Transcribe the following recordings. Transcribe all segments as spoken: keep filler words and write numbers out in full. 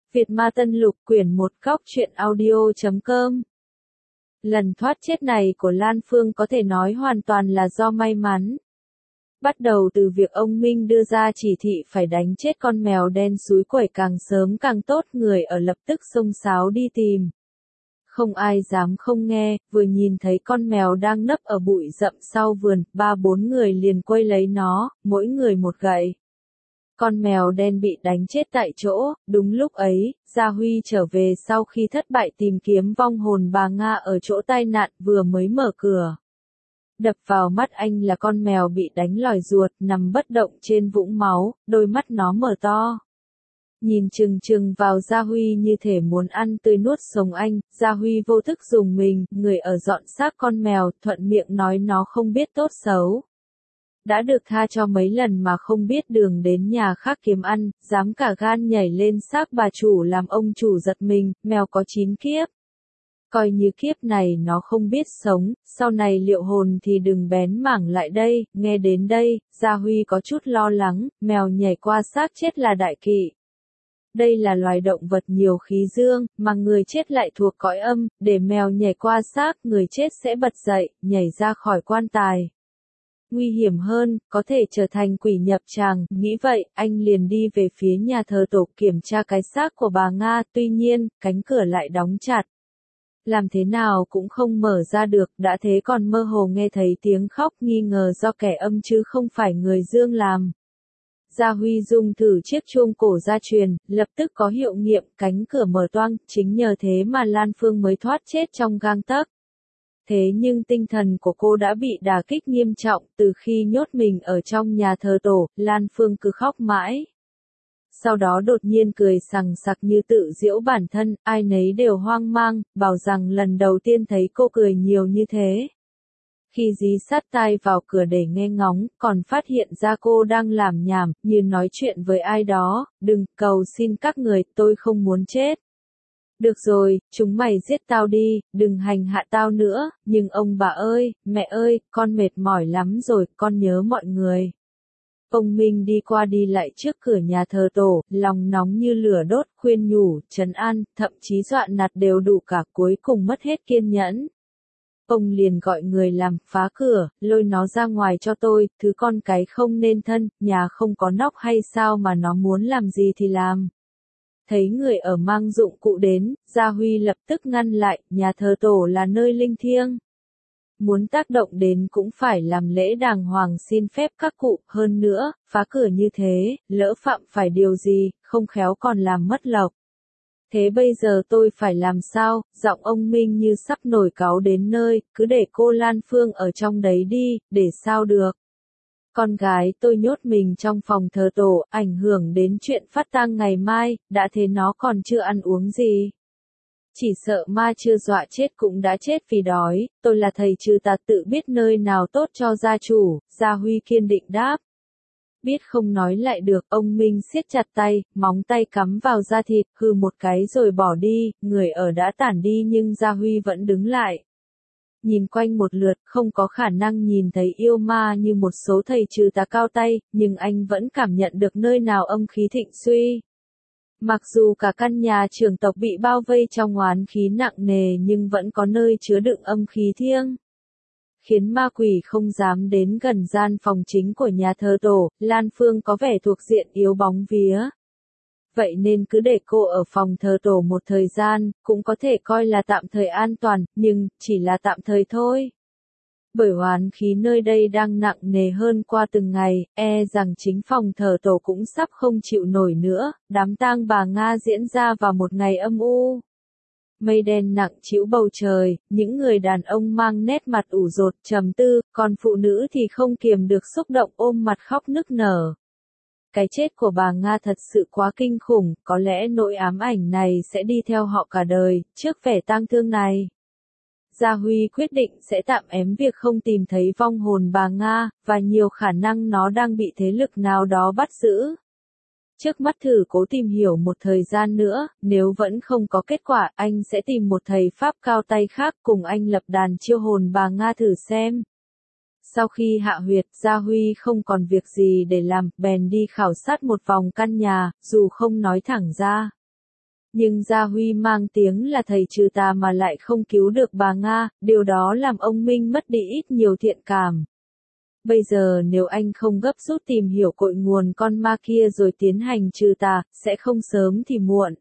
Việt Ma Tân Lục quyển một góc truyện audio chấm com. Lần thoát chết này của Lan Phương có thể nói hoàn toàn là do may mắn. Bắt đầu từ việc ông Minh đưa ra chỉ thị phải đánh chết con mèo đen suối quẩy càng sớm càng tốt, người ở lập tức xông xáo đi tìm. Không ai dám không nghe, vừa nhìn thấy con mèo đang nấp ở bụi rậm sau vườn, ba bốn người liền quây lấy nó, mỗi người một gậy. Con mèo đen bị đánh chết tại chỗ. Đúng lúc ấy, Gia Huy trở về sau khi thất bại tìm kiếm vong hồn bà Nga ở chỗ tai nạn, vừa mới mở cửa. Đập vào mắt anh là con mèo bị đánh lòi ruột, nằm bất động trên vũng máu, đôi mắt nó mở to. Nhìn chừng chừng vào Gia Huy như thể muốn ăn tươi nuốt sống anh. Gia Huy vô thức dùng mình, người ở dọn xác con mèo, thuận miệng nói nó không biết tốt xấu. Đã được tha cho mấy lần mà không biết đường đến nhà khác kiếm ăn, dám cả gan nhảy lên xác bà chủ làm ông chủ giật mình. Mèo có chín kiếp. Coi như kiếp này nó không biết sống, sau này liệu hồn thì đừng bén mảng lại đây. Nghe đến đây, Gia Huy có chút lo lắng, mèo nhảy qua xác chết là đại kỵ. Đây là loài động vật nhiều khí dương, mà người chết lại thuộc cõi âm, để mèo nhảy qua xác, người chết sẽ bật dậy, nhảy ra khỏi quan tài. Nguy hiểm hơn, có thể trở thành quỷ nhập tràng. Nghĩ vậy, anh liền đi về phía nhà thờ tổ kiểm tra cái xác của bà Nga, tuy nhiên, cánh cửa lại đóng chặt. Làm thế nào cũng không mở ra được, đã thế còn mơ hồ nghe thấy tiếng khóc, nghi ngờ do kẻ âm chứ không phải người dương làm. Gia Huy dùng thử chiếc chuông cổ gia truyền, lập tức có hiệu nghiệm, cánh cửa mở toang, chính nhờ thế mà Lan Phương mới thoát chết trong gang tấc. Thế nhưng tinh thần của cô đã bị đả kích nghiêm trọng, từ khi nhốt mình ở trong nhà thờ tổ, Lan Phương cứ khóc mãi. Sau đó đột nhiên cười sằng sặc như tự giễu bản thân, ai nấy đều hoang mang, bảo rằng lần đầu tiên thấy cô cười nhiều như thế. Khi dí sát tai vào cửa để nghe ngóng, còn phát hiện ra cô đang làm nhảm, như nói chuyện với ai đó. Đừng, cầu xin các người, tôi không muốn chết. Được rồi, chúng mày giết tao đi, đừng hành hạ tao nữa. Nhưng ông bà ơi, mẹ ơi, con mệt mỏi lắm rồi, con nhớ mọi người. Ông Minh đi qua đi lại trước cửa nhà thờ tổ, lòng nóng như lửa đốt, khuyên nhủ, trấn an, thậm chí dọa nạt đều đủ cả, cuối cùng mất hết kiên nhẫn. Ông liền gọi người làm, phá cửa, lôi nó ra ngoài cho tôi, thứ con cái không nên thân, nhà không có nóc hay sao mà nó muốn làm gì thì làm. Thấy người ở mang dụng cụ đến, Gia Huy lập tức ngăn lại, nhà thờ tổ là nơi linh thiêng. Muốn tác động đến cũng phải làm lễ đàng hoàng xin phép các cụ, hơn nữa, phá cửa như thế, lỡ phạm phải điều gì, không khéo còn làm mất lộc. Thế bây giờ tôi phải làm sao? Giọng ông Minh như sắp nổi cáu đến nơi, cứ để cô Lan Phương ở trong đấy đi, để sao được. Con gái tôi nhốt mình trong phòng thờ tổ, ảnh hưởng đến chuyện phát tang ngày mai, đã thế nó còn chưa ăn uống gì. Chỉ sợ ma chưa dọa chết cũng đã chết vì đói, tôi là thầy trừ tà tự biết nơi nào tốt cho gia chủ. Gia Huy kiên định đáp. Biết không nói lại được, ông Minh siết chặt tay, móng tay cắm vào da thịt, hừ một cái rồi bỏ đi. Người ở đã tản đi nhưng Gia Huy vẫn đứng lại. Nhìn quanh một lượt, không có khả năng nhìn thấy yêu ma như một số thầy trừ tà cao tay, nhưng anh vẫn cảm nhận được nơi nào âm khí thịnh suy. Mặc dù cả căn nhà trưởng tộc bị bao vây trong oán khí nặng nề nhưng vẫn có nơi chứa đựng âm khí thiêng. Khiến ma quỷ không dám đến gần gian phòng chính của nhà thờ tổ. Lan Phương có vẻ thuộc diện yếu bóng vía. Vậy nên cứ để cô ở phòng thờ tổ một thời gian, cũng có thể coi là tạm thời an toàn, nhưng, chỉ là tạm thời thôi. Bởi oán khí nơi đây đang nặng nề hơn qua từng ngày, e rằng chính phòng thờ tổ cũng sắp không chịu nổi nữa. Đám tang bà Nga diễn ra vào một ngày âm u. Mây đen nặng trĩu bầu trời, những người đàn ông mang nét mặt ủ rột, trầm tư, còn phụ nữ thì không kiềm được xúc động ôm mặt khóc nức nở. Cái chết của bà Nga thật sự quá kinh khủng, có lẽ nỗi ám ảnh này sẽ đi theo họ cả đời. Trước vẻ tang thương này, Gia Huy quyết định sẽ tạm ém việc không tìm thấy vong hồn bà Nga, và nhiều khả năng nó đang bị thế lực nào đó bắt giữ. Trước mắt thử cố tìm hiểu một thời gian nữa, nếu vẫn không có kết quả, anh sẽ tìm một thầy Pháp cao tay khác cùng anh lập đàn chiêu hồn bà Nga thử xem. Sau khi hạ huyệt, Gia Huy không còn việc gì để làm, bèn đi khảo sát một vòng căn nhà, dù không nói thẳng ra. Nhưng Gia Huy mang tiếng là thầy trừ tà mà lại không cứu được bà Nga, điều đó làm ông Minh mất đi ít nhiều thiện cảm. Bây giờ nếu anh không gấp rút tìm hiểu cội nguồn con ma kia rồi tiến hành trừ tà, sẽ không sớm thì muộn.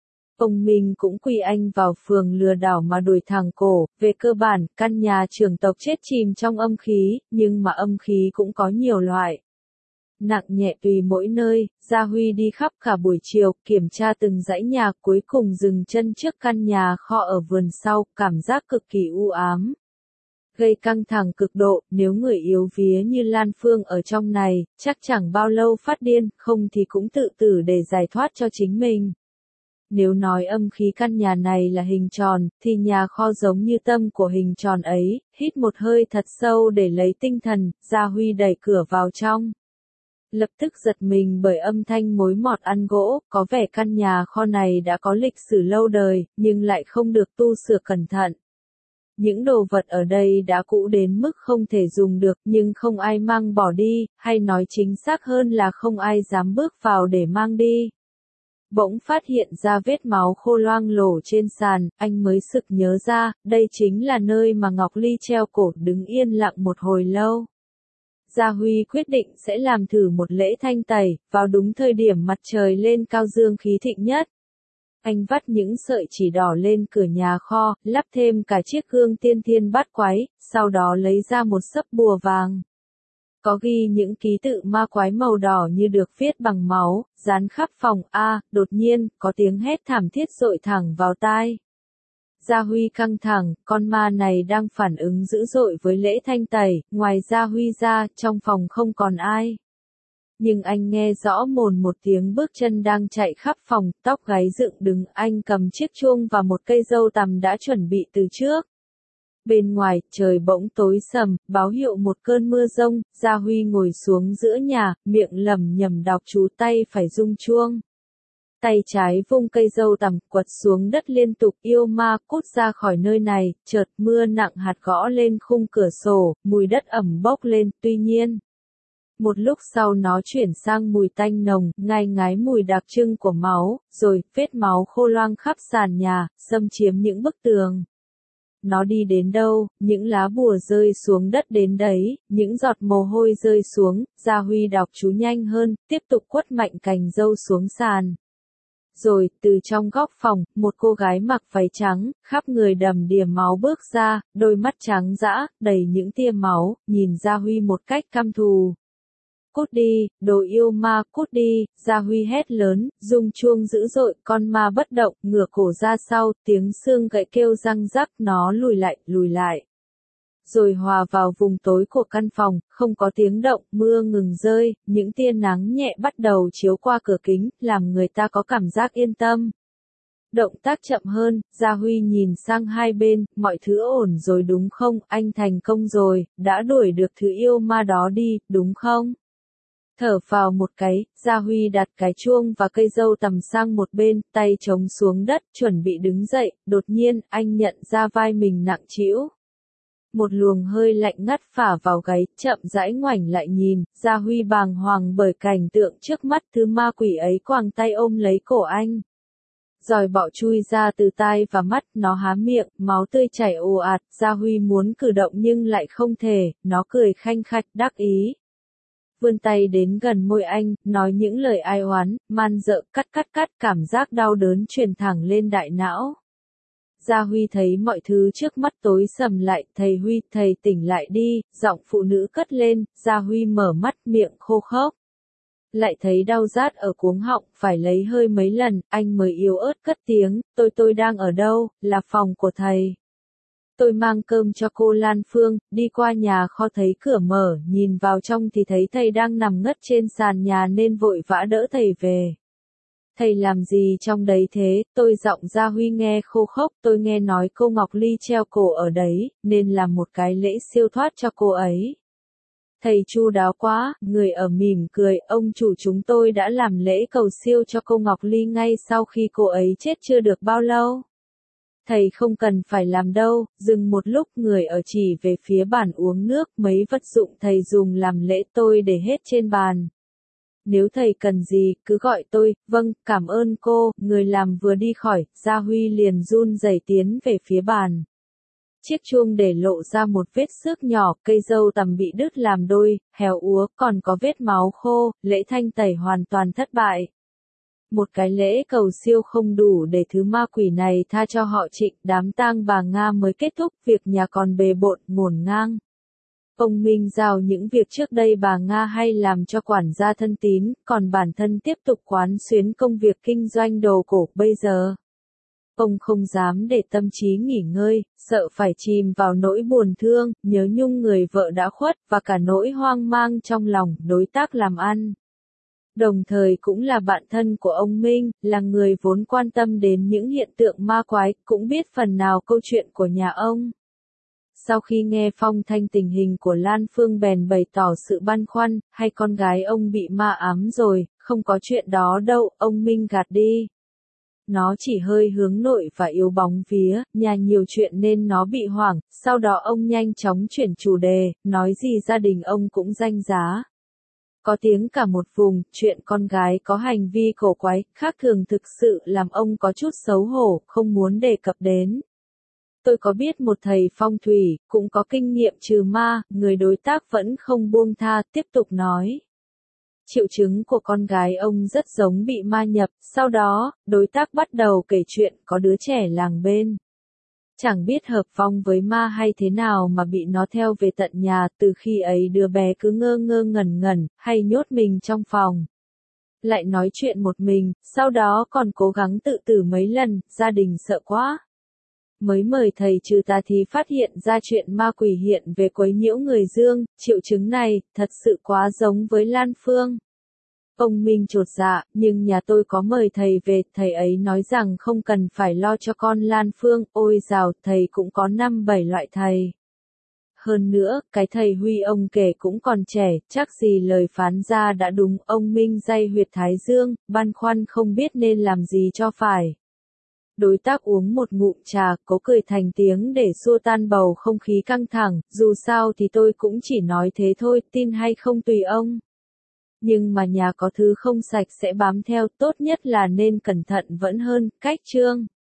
Ông Minh cũng quy anh vào phường lừa đảo mà đuổi thẳng cổ, về cơ bản, căn nhà trưởng tộc chết chìm trong âm khí, nhưng mà âm khí cũng có nhiều loại. Nặng nhẹ tùy mỗi nơi, Gia Huy đi khắp cả buổi chiều, kiểm tra từng dãy nhà, cuối cùng dừng chân trước căn nhà kho ở vườn sau, cảm giác cực kỳ u ám. Gây căng thẳng cực độ, nếu người yếu vía như Lan Phương ở trong này, chắc chẳng bao lâu phát điên, không thì cũng tự tử để giải thoát cho chính mình. Nếu nói âm khí căn nhà này là hình tròn, thì nhà kho giống như tâm của hình tròn ấy, hít một hơi thật sâu để lấy tinh thần, Gia Huy đẩy cửa vào trong. Lập tức giật mình bởi âm thanh mối mọt ăn gỗ, có vẻ căn nhà kho này đã có lịch sử lâu đời, nhưng lại không được tu sửa cẩn thận. Những đồ vật ở đây đã cũ đến mức không thể dùng được, nhưng không ai mang bỏ đi, hay nói chính xác hơn là không ai dám bước vào để mang đi. Bỗng phát hiện ra vết máu khô loang lổ trên sàn, anh mới sực nhớ ra, đây chính là nơi mà Ngọc Ly treo cổ đứng yên lặng một hồi lâu. Gia Huy quyết định sẽ làm thử một lễ thanh tẩy, vào đúng thời điểm mặt trời lên cao dương khí thịnh nhất. Anh vắt những sợi chỉ đỏ lên cửa nhà kho, lắp thêm cả chiếc gương tiên thiên bát quái, sau đó lấy ra một sấp bùa vàng. Có ghi những ký tự ma quái màu đỏ như được viết bằng máu, dán khắp phòng. A, đột nhiên, có tiếng hét thảm thiết dội thẳng vào tai. Gia Huy căng thẳng, con ma này đang phản ứng dữ dội với lễ thanh tẩy, ngoài Gia Huy ra, trong phòng không còn ai. Nhưng anh nghe rõ mồn một tiếng bước chân đang chạy khắp phòng, tóc gáy dựng đứng, anh cầm chiếc chuông và một cây dâu tằm đã chuẩn bị từ trước. Bên ngoài, trời bỗng tối sầm, báo hiệu một cơn mưa rông, Gia Huy ngồi xuống giữa nhà, miệng lẩm nhẩm đọc chú, tay phải rung chuông. Tay trái vung cây dâu tằm, quật xuống đất liên tục, yêu ma, cút ra khỏi nơi này, chợt mưa nặng hạt gõ lên khung cửa sổ, mùi đất ẩm bốc lên, tuy nhiên. Một lúc sau nó chuyển sang mùi tanh nồng, ngai ngái mùi đặc trưng của máu, rồi, vết máu khô loang khắp sàn nhà, xâm chiếm những bức tường. Nó đi đến đâu, những lá bùa rơi xuống đất đến đấy, những giọt mồ hôi rơi xuống, Gia Huy đọc chú nhanh hơn, tiếp tục quất mạnh cành dâu xuống sàn. Rồi, từ trong góc phòng, một cô gái mặc váy trắng, khắp người đầm đìa máu bước ra, đôi mắt trắng dã, đầy những tia máu, nhìn Gia Huy một cách căm thù. Cút đi, đồ yêu ma, cút đi, Gia Huy hét lớn, rung chuông dữ dội, con ma bất động, ngửa cổ ra sau, tiếng xương gãy kêu răng rắc, nó lùi lại, lùi lại. Rồi hòa vào vùng tối của căn phòng, không có tiếng động, mưa ngừng rơi, những tia nắng nhẹ bắt đầu chiếu qua cửa kính, làm người ta có cảm giác yên tâm. Động tác chậm hơn, Gia Huy nhìn sang hai bên, mọi thứ ổn rồi đúng không, anh thành công rồi, đã đuổi được thứ yêu ma đó đi, đúng không? Thở vào một cái, Gia Huy đặt cái chuông và cây dâu tằm sang một bên, tay chống xuống đất, chuẩn bị đứng dậy, đột nhiên, anh nhận ra vai mình nặng trĩu. Một luồng hơi lạnh ngắt phả vào gáy, chậm rãi ngoảnh lại nhìn, Gia Huy bàng hoàng bởi cảnh tượng trước mắt, thứ ma quỷ ấy quàng tay ôm lấy cổ anh. Giòi bọ chui ra từ tai và mắt, nó há miệng, máu tươi chảy ồ ạt, Gia Huy muốn cử động nhưng lại không thể, nó cười khanh khách, đắc ý. Vươn tay đến gần môi anh, nói những lời ai oán, man dợ, cắt cắt cắt, cảm giác đau đớn truyền thẳng lên đại não. Gia Huy thấy mọi thứ trước mắt tối sầm lại, thầy Huy, thầy tỉnh lại đi, giọng phụ nữ cất lên, Gia Huy mở mắt, miệng khô khốc. Lại thấy đau rát ở cuống họng, phải lấy hơi mấy lần, anh mới yếu ớt cất tiếng, tôi tôi đang ở đâu, là phòng của thầy. Tôi mang cơm cho cô Lan Phương, đi qua nhà kho thấy cửa mở, nhìn vào trong thì thấy thầy đang nằm ngất trên sàn nhà nên vội vã đỡ thầy về. Thầy làm gì trong đấy thế, tôi giọng Gia Huy nghe khô khốc, tôi nghe nói cô Ngọc Ly treo cổ ở đấy, nên làm một cái lễ siêu thoát cho cô ấy. Thầy chu đáo quá, người ở mỉm cười, ông chủ chúng tôi đã làm lễ cầu siêu cho cô Ngọc Ly ngay sau khi cô ấy chết chưa được bao lâu. Thầy không cần phải làm đâu, dừng một lúc người ở chỉ về phía bàn uống nước, mấy vật dụng thầy dùng làm lễ tôi để hết trên bàn. Nếu thầy cần gì, cứ gọi tôi. Vâng, cảm ơn cô. Người làm vừa đi khỏi, Gia Huy liền run rẩy tiến về phía bàn. Chiếc chuông để lộ ra một vết xước nhỏ, cây dâu tằm bị đứt làm đôi, héo úa, còn có vết máu khô, lễ thanh tẩy hoàn toàn thất bại. Một cái lễ cầu siêu không đủ để thứ ma quỷ này tha cho họ Trịnh, đám tang bà Nga mới kết thúc, việc nhà còn bề bộn, ngổn ngang. Ông Minh giao những việc trước đây bà Nga hay làm cho quản gia thân tín, còn bản thân tiếp tục quán xuyến công việc kinh doanh đồ cổ bây giờ. Ông không dám để tâm trí nghỉ ngơi, sợ phải chìm vào nỗi buồn thương, nhớ nhung người vợ đã khuất, và cả nỗi hoang mang trong lòng, đối tác làm ăn. Đồng thời cũng là bạn thân của ông Minh, là người vốn quan tâm đến những hiện tượng ma quái, cũng biết phần nào câu chuyện của nhà ông. Sau khi nghe phong thanh tình hình của Lan Phương bèn bày tỏ sự băn khoăn, hay con gái ông bị ma ám rồi, không có chuyện đó đâu, ông Minh gạt đi. Nó chỉ hơi hướng nội và yếu bóng vía, nhà nhiều chuyện nên nó bị hoảng, sau đó ông nhanh chóng chuyển chủ đề, nói gì gia đình ông cũng danh giá. Có tiếng cả một vùng, chuyện con gái có hành vi cổ quái, khác thường thực sự làm ông có chút xấu hổ, không muốn đề cập đến. Tôi có biết một thầy phong thủy, cũng có kinh nghiệm trừ ma, người đối tác vẫn không buông tha, tiếp tục nói. Triệu chứng của con gái ông rất giống bị ma nhập, sau đó, đối tác bắt đầu kể chuyện có đứa trẻ làng bên. Chẳng biết hợp phong với ma hay thế nào mà bị nó theo về tận nhà, từ khi ấy đứa bé cứ ngơ ngơ ngẩn ngẩn, hay nhốt mình trong phòng. Lại nói chuyện một mình, sau đó còn cố gắng tự tử mấy lần, gia đình sợ quá. Mới mời thầy trừ tà thì phát hiện ra chuyện ma quỷ hiện về quấy nhiễu người dương, triệu chứng này, thật sự quá giống với Lan Phương. Ông Minh chột dạ, nhưng nhà tôi có mời thầy về, thầy ấy nói rằng không cần phải lo cho con Lan Phương, ôi dào, thầy cũng có năm bảy loại thầy. Hơn nữa, cái thầy Huy ông kể cũng còn trẻ, chắc gì lời phán ra đã đúng, ông Minh day huyệt thái dương, băn khoăn không biết nên làm gì cho phải. Đối tác uống một ngụm trà, cố cười thành tiếng để xua tan bầu không khí căng thẳng, dù sao thì tôi cũng chỉ nói thế thôi, tin hay không tùy ông. Nhưng mà nhà có thứ không sạch sẽ bám theo, tốt nhất là nên cẩn thận vẫn hơn, cách chương.